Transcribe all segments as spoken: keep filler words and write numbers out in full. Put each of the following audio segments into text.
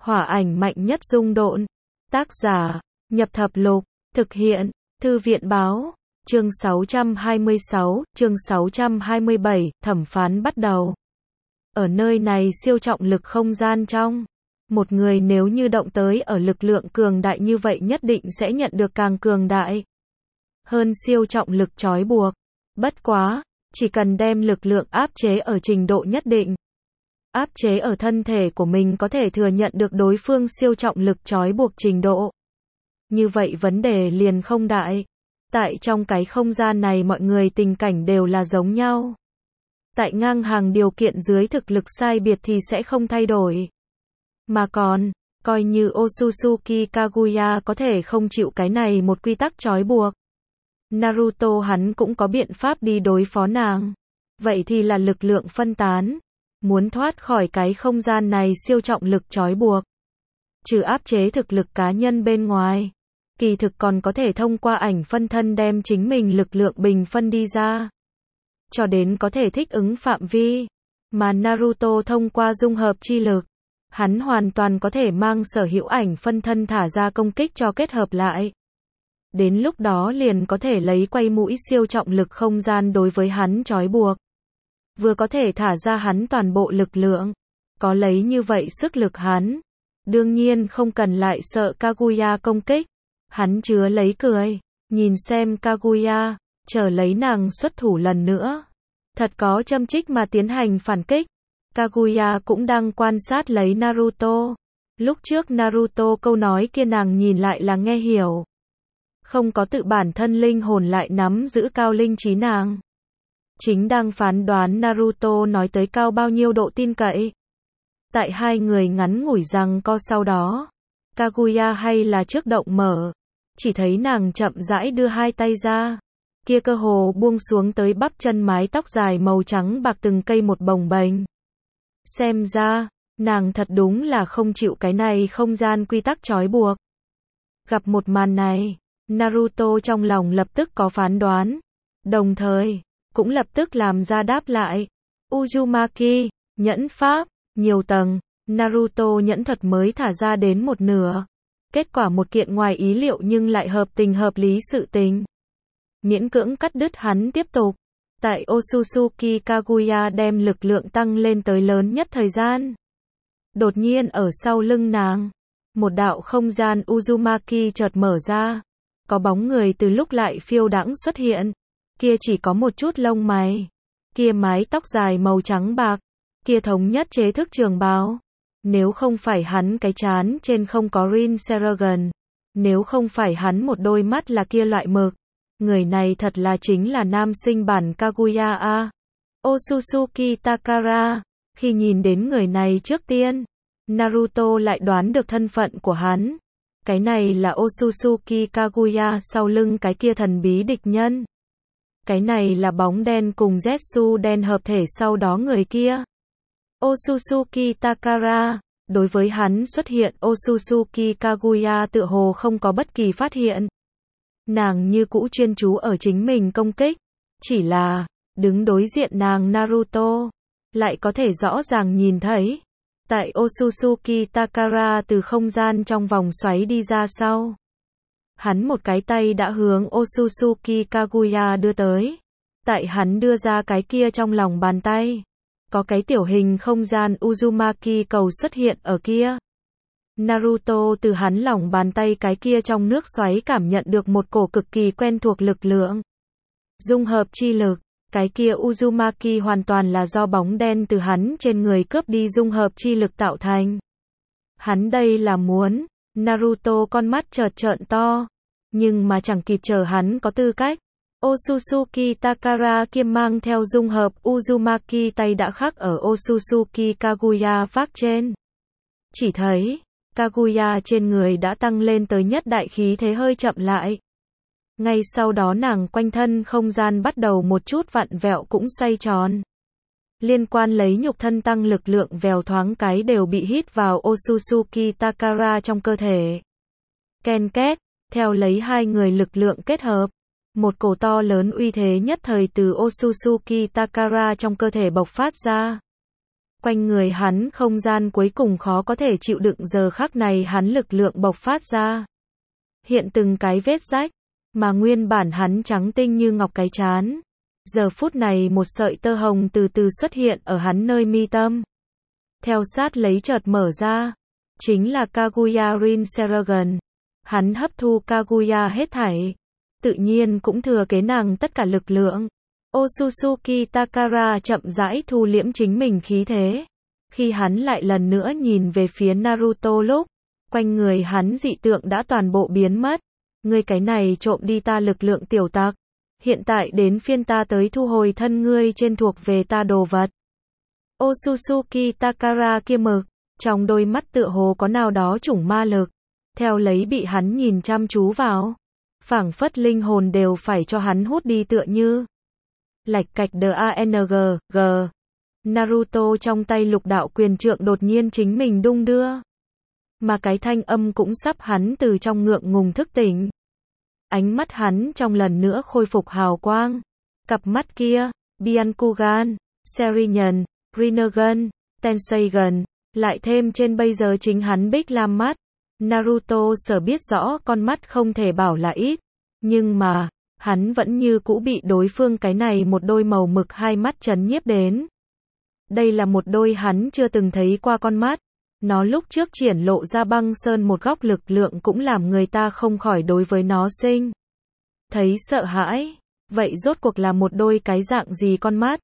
Hỏa ảnh mạnh nhất dung độn. Tác giả, Nhập Thập Lục, thực hiện, Thư viện báo, chương sáu trăm hai mươi sáu, chương sáu trăm hai mươi bảy, thẩm phán bắt đầu. Ở nơi này siêu trọng lực không gian trong. Một người nếu như động tới ở lực lượng cường đại như vậy nhất định sẽ nhận được càng cường đại hơn siêu trọng lực trói buộc. Bất quá, chỉ cần đem lực lượng áp chế ở trình độ nhất định. Áp chế ở thân thể của mình có thể thừa nhận được đối phương siêu trọng lực trói buộc trình độ. Như vậy vấn đề liền không đại. Tại trong cái không gian này mọi người tình cảnh đều là giống nhau. Tại ngang hàng điều kiện dưới thực lực sai biệt thì sẽ không thay đổi. Mà còn, coi như Otsutsuki Kaguya có thể không chịu cái này một quy tắc trói buộc. Naruto hắn cũng có biện pháp đi đối phó nàng. Vậy thì là lực lượng phân tán. Muốn thoát khỏi cái không gian này siêu trọng lực trói buộc. Trừ áp chế thực lực cá nhân bên ngoài. Kỳ thực còn có thể thông qua ảnh phân thân đem chính mình lực lượng bình phân đi ra. Cho đến có thể thích ứng phạm vi. Mà Naruto thông qua dung hợp chi lực. Hắn hoàn toàn có thể mang sở hữu ảnh phân thân thả ra công kích cho kết hợp lại. Đến lúc đó liền có thể lấy quay mũi siêu trọng lực không gian đối với hắn trói buộc. Vừa có thể thả ra hắn toàn bộ lực lượng. Có lấy như vậy sức lực hắn. Đương nhiên không cần lại sợ Kaguya công kích. Hắn chứa lấy cười. Nhìn xem Kaguya. Chờ lấy nàng xuất thủ lần nữa. Thật có châm chích mà tiến hành phản kích. Kaguya cũng đang quan sát lấy Naruto. Lúc trước Naruto câu nói kia nàng nhìn lại là nghe hiểu. Không có tự bản thân linh hồn lại nắm giữ cao linh trí nàng. Chính đang phán đoán Naruto nói tới cao bao nhiêu độ tin cậy. Tại hai người ngắn ngủi rằng co sau đó. Kaguya hay là trước động mở. Chỉ thấy nàng chậm rãi đưa hai tay ra. Kia cơ hồ buông xuống tới bắp chân mái tóc dài màu trắng bạc từng cây một bồng bềnh. Xem ra, nàng thật đúng là không chịu cái này không gian quy tắc trói buộc. Gặp một màn này, Naruto trong lòng lập tức có phán đoán. Đồng thời, cũng lập tức làm ra đáp lại. Uzumaki, nhẫn pháp, nhiều tầng, Naruto nhẫn thuật mới thả ra đến một nửa. Kết quả một kiện ngoài ý liệu nhưng lại hợp tình hợp lý sự tình. Miễn cưỡng cắt đứt hắn tiếp tục. Tại Otsutsuki Kaguya đem lực lượng tăng lên tới lớn nhất thời gian. Đột nhiên ở sau lưng nàng, một đạo không gian Uzumaki chợt mở ra. Có bóng người từ lúc lại phiêu đãng xuất hiện. Kia chỉ có một chút lông mày. Kia mái tóc dài màu trắng bạc. Kia thống nhất chế thức trường bào. Nếu không phải hắn cái trán trên không có Rinnegan. Nếu không phải hắn một đôi mắt là kia loại mực. Người này thật là chính là nam sinh bản Kaguya a. Otsutsuki Takara. Khi nhìn đến người này trước tiên, Naruto lại đoán được thân phận của hắn. Cái này là Otsutsuki Kaguya sau lưng cái kia thần bí địch nhân. Cái này là bóng đen cùng Zetsu đen hợp thể sau đó người kia. Otsutsuki Takara. Đối với hắn xuất hiện Otsutsuki Kaguya tựa hồ không có bất kỳ phát hiện. Nàng như cũ chuyên chú ở chính mình công kích. Chỉ là, đứng đối diện nàng Naruto. Lại có thể rõ ràng nhìn thấy. Tại Otsutsuki Takara từ không gian trong vòng xoáy đi ra sau. Hắn một cái tay đã hướng Otsutsuki Kaguya đưa tới. Tại hắn đưa ra cái kia trong lòng bàn tay. Có cái tiểu hình không gian Uzumaki cầu xuất hiện ở kia. Naruto từ hắn lòng bàn tay cái kia trong nước xoáy cảm nhận được một cổ cực kỳ quen thuộc lực lượng. Dung hợp chi lực. Cái kia Uzumaki hoàn toàn là do bóng đen từ hắn trên người cướp đi dung hợp chi lực tạo thành. Hắn đây là muốn. Naruto con mắt chợt trợn to. Nhưng mà chẳng kịp chờ hắn có tư cách. Otsutsuki Takara kiêm mang theo dung hợp Uzumaki tay đã khắc ở Otsutsuki Kaguya vác trên. Chỉ thấy, Kaguya trên người đã tăng lên tới nhất đại khí thế hơi chậm lại. Ngay sau đó nàng quanh thân không gian bắt đầu một chút vặn vẹo cũng xoay tròn. Liên quan lấy nhục thân tăng lực lượng vèo thoáng cái đều bị hít vào Otsutsuki Takara trong cơ thể. Ken két, theo lấy hai người lực lượng kết hợp. Một cổ to lớn uy thế nhất thời từ Otsutsuki Takara trong cơ thể bộc phát ra. Quanh người hắn không gian cuối cùng khó có thể chịu đựng, giờ khắc này hắn lực lượng bộc phát ra. Hiện từng cái vết rách, mà nguyên bản hắn trắng tinh như ngọc cái trán. Giờ phút này một sợi tơ hồng từ từ xuất hiện ở hắn nơi mi tâm. Theo sát lấy chợt mở ra, chính là Kaguya Rinnegan. Hắn hấp thu Kaguya hết thảy, tự nhiên cũng thừa kế nàng tất cả lực lượng. Otsutsuki Takara chậm rãi thu liễm chính mình khí thế. Khi hắn lại lần nữa nhìn về phía Naruto lúc, quanh người hắn dị tượng đã toàn bộ biến mất. Ngươi cái này trộm đi ta lực lượng tiểu tặc. Hiện tại đến phiên ta tới thu hồi thân ngươi trên thuộc về ta đồ vật. Otsutsuki Takara kia mực, trong đôi mắt tựa hồ có nào đó chủng ma lực. Theo lấy bị hắn nhìn chăm chú vào, phảng phất linh hồn đều phải cho hắn hút đi tựa như. Lạch cạch đang, g. Naruto trong tay lục đạo quyền trượng đột nhiên chính mình đung đưa. Mà cái thanh âm cũng sắp hắn từ trong ngượng ngùng thức tỉnh. Ánh mắt hắn trong lần nữa khôi phục hào quang. Cặp mắt kia, Byakugan, Sharingan, Rinnegan, Tenseigan, lại thêm trên bây giờ chính hắn Bích Lam mắt. Naruto sở biết rõ con mắt không thể bảo là ít, nhưng mà, hắn vẫn như cũ bị đối phương cái này một đôi màu mực hai mắt chấn nhiếp đến. Đây là một đôi hắn chưa từng thấy qua con mắt. Nó lúc trước triển lộ ra băng sơn một góc lực lượng cũng làm người ta không khỏi đối với nó sinh thấy sợ hãi. Vậy rốt cuộc là một đôi cái dạng gì con mắt?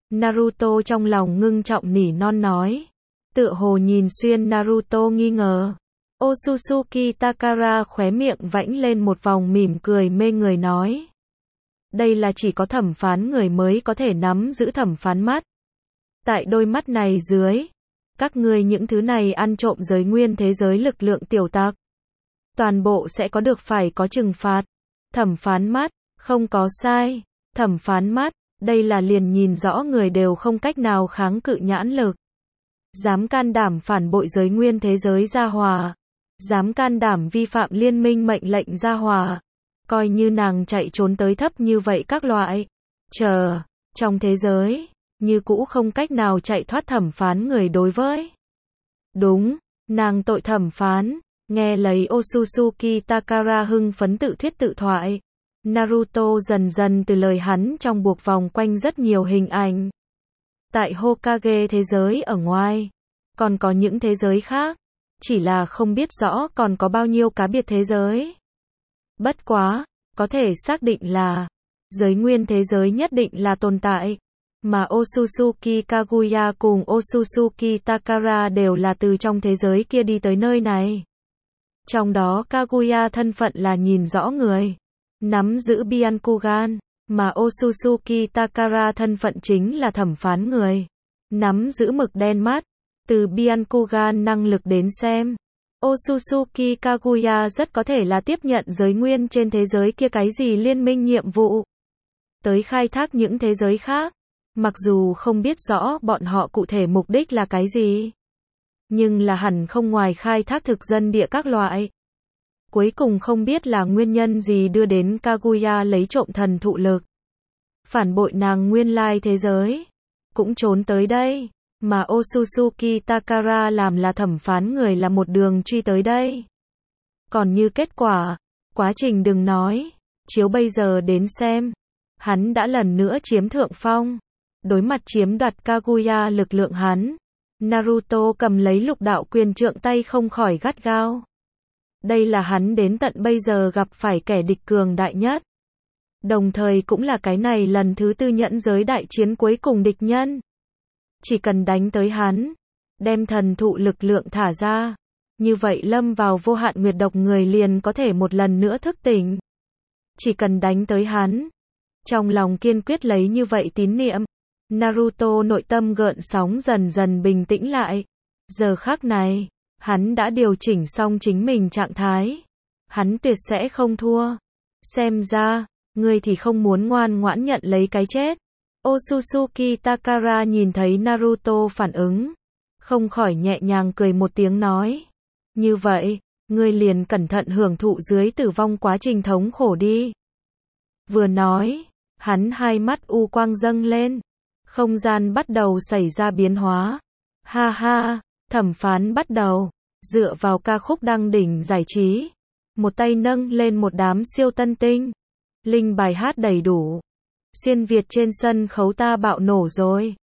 Naruto trong lòng ngưng trọng nỉ non nói. Tựa hồ nhìn xuyên Naruto nghi ngờ. Otsutsuki Takara khóe miệng vãnh lên một vòng mỉm cười mê người nói. Đây là chỉ có thẩm phán người mới có thể nắm giữ thẩm phán mắt. Tại đôi mắt này dưới, các ngươi những thứ này ăn trộm giới nguyên thế giới lực lượng tiểu tặc, toàn bộ sẽ có được phải có trừng phạt. Thẩm phán mắt, không có sai. Thẩm phán mắt, đây là liền nhìn rõ người đều không cách nào kháng cự nhãn lực. Dám can đảm phản bội giới nguyên thế giới gia hỏa. Dám can đảm vi phạm liên minh mệnh lệnh gia hỏa. Coi như nàng chạy trốn tới thấp như vậy các loại. Chờ, trong thế giới, như cũ không cách nào chạy thoát thẩm phán người đối với. Đúng, nàng tội thẩm phán. Nghe lấy Otsutsuki Takara hưng phấn tự thuyết tự thoại. Naruto dần dần từ lời hắn trong buộc vòng quanh rất nhiều hình ảnh. Tại Hokage thế giới ở ngoài, còn có những thế giới khác. Chỉ là không biết rõ còn có bao nhiêu cá biệt thế giới. Bất quá, có thể xác định là, giới nguyên thế giới nhất định là tồn tại. Mà Otsutsuki Kaguya cùng Otsutsuki Takara đều là từ trong thế giới kia đi tới nơi này. Trong đó Kaguya thân phận là nhìn rõ người, nắm giữ Byakugan, mà Otsutsuki Takara thân phận chính là thẩm phán người, nắm giữ mực đen mắt. Từ Byakugan năng lực đến xem, Otsutsuki Kaguya rất có thể là tiếp nhận giới nguyên trên thế giới kia cái gì liên minh nhiệm vụ, tới khai thác những thế giới khác. Mặc dù không biết rõ bọn họ cụ thể mục đích là cái gì, nhưng là hẳn không ngoài khai thác thực dân địa các loại. Cuối cùng không biết là nguyên nhân gì đưa đến Kaguya lấy trộm thần thụ lực, phản bội nàng nguyên lai thế giới, cũng trốn tới đây. Mà Otsutsuki Takara làm là thẩm phán người là một đường truy tới đây. Còn như kết quả, quá trình đừng nói, chiếu bây giờ đến xem, hắn đã lần nữa chiếm thượng phong. Đối mặt chiếm đoạt Kaguya lực lượng hắn, Naruto cầm lấy lục đạo quyền trượng tay không khỏi gắt gao. Đây là hắn đến tận bây giờ gặp phải kẻ địch cường đại nhất. Đồng thời cũng là cái này lần thứ tư nhẫn giới đại chiến cuối cùng địch nhân. Chỉ cần đánh tới hắn, đem thần thụ lực lượng thả ra, như vậy lâm vào vô hạn nguyệt độc người liền có thể một lần nữa thức tỉnh. Chỉ cần đánh tới hắn. Trong lòng kiên quyết lấy như vậy tín niệm, Naruto nội tâm gợn sóng dần dần bình tĩnh lại. Giờ khắc này, hắn đã điều chỉnh xong chính mình trạng thái. Hắn tuyệt sẽ không thua. Xem ra, ngươi thì không muốn ngoan ngoãn nhận lấy cái chết. Otsutsuki Takara nhìn thấy Naruto phản ứng, không khỏi nhẹ nhàng cười một tiếng nói. Như vậy, ngươi liền cẩn thận hưởng thụ dưới tử vong quá trình thống khổ đi. Vừa nói, hắn hai mắt u quang dâng lên. Không gian bắt đầu xảy ra biến hóa. Ha ha, thẩm phán bắt đầu. Dựa vào ca khúc đăng đỉnh giải trí. Một tay nâng lên một đám siêu tân tinh. Linh bài hát đầy đủ. Xuyên Việt trên sân khấu ta bạo nổ rồi.